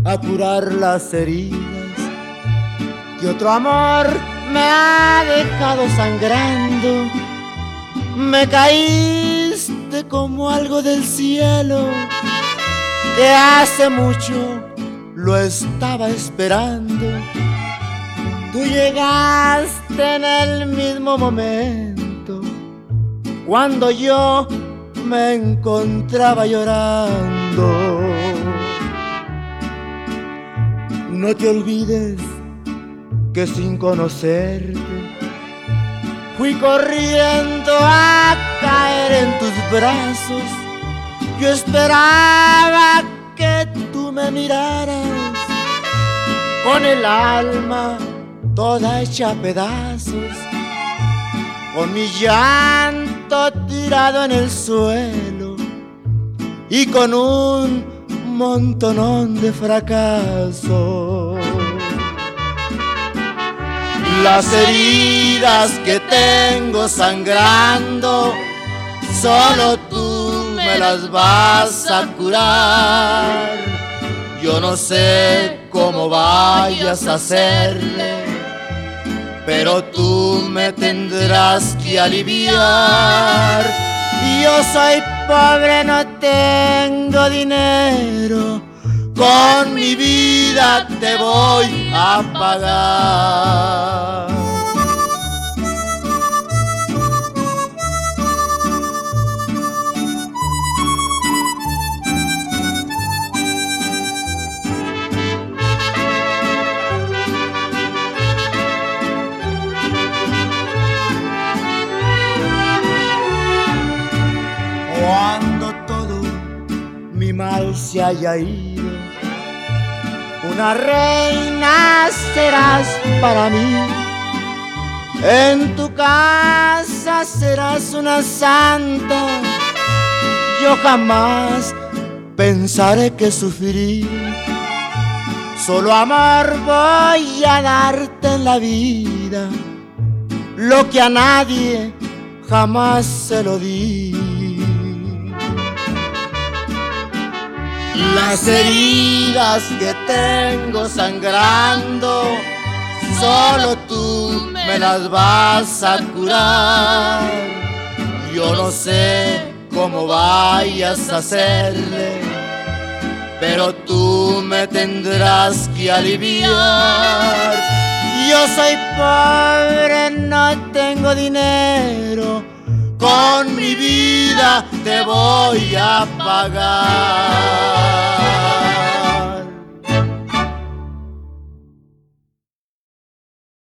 a curar las heridas que otro amor me ha dejado sangrando. Me caíste como algo del cielo que hace mucho lo estaba esperando. Tú llegaste en el mismo momento cuando yo me encontraba llorando. No te olvides que sin conocerte fui corriendo a caer en tus brazos. Yo esperaba que tú me miraras con el alma toda hecha a pedazos, con mi llanto tirado en el suelo y con un montonón de fracasos. Las heridas que tengo sangrando, solo tú me las vas a curar. Yo no sé cómo vayas a hacerle, pero tú me tendrás que aliviar. Yo soy pobre, no tengo dinero, con mi vida te voy a pagar. Cuando todo mi mal se haya ido, una reina serás para mí. En tu casa serás una santa. Yo jamás pensaré que sufrí. Solo amor voy a darte en la vida, lo que a nadie jamás se lo di. Las heridas que tengo sangrando, solo tú me las vas a curar. Yo no sé cómo vayas a hacerle, pero tú me tendrás que aliviar. Yo soy pobre, no tengo dinero, con mi vida te voy a pagar.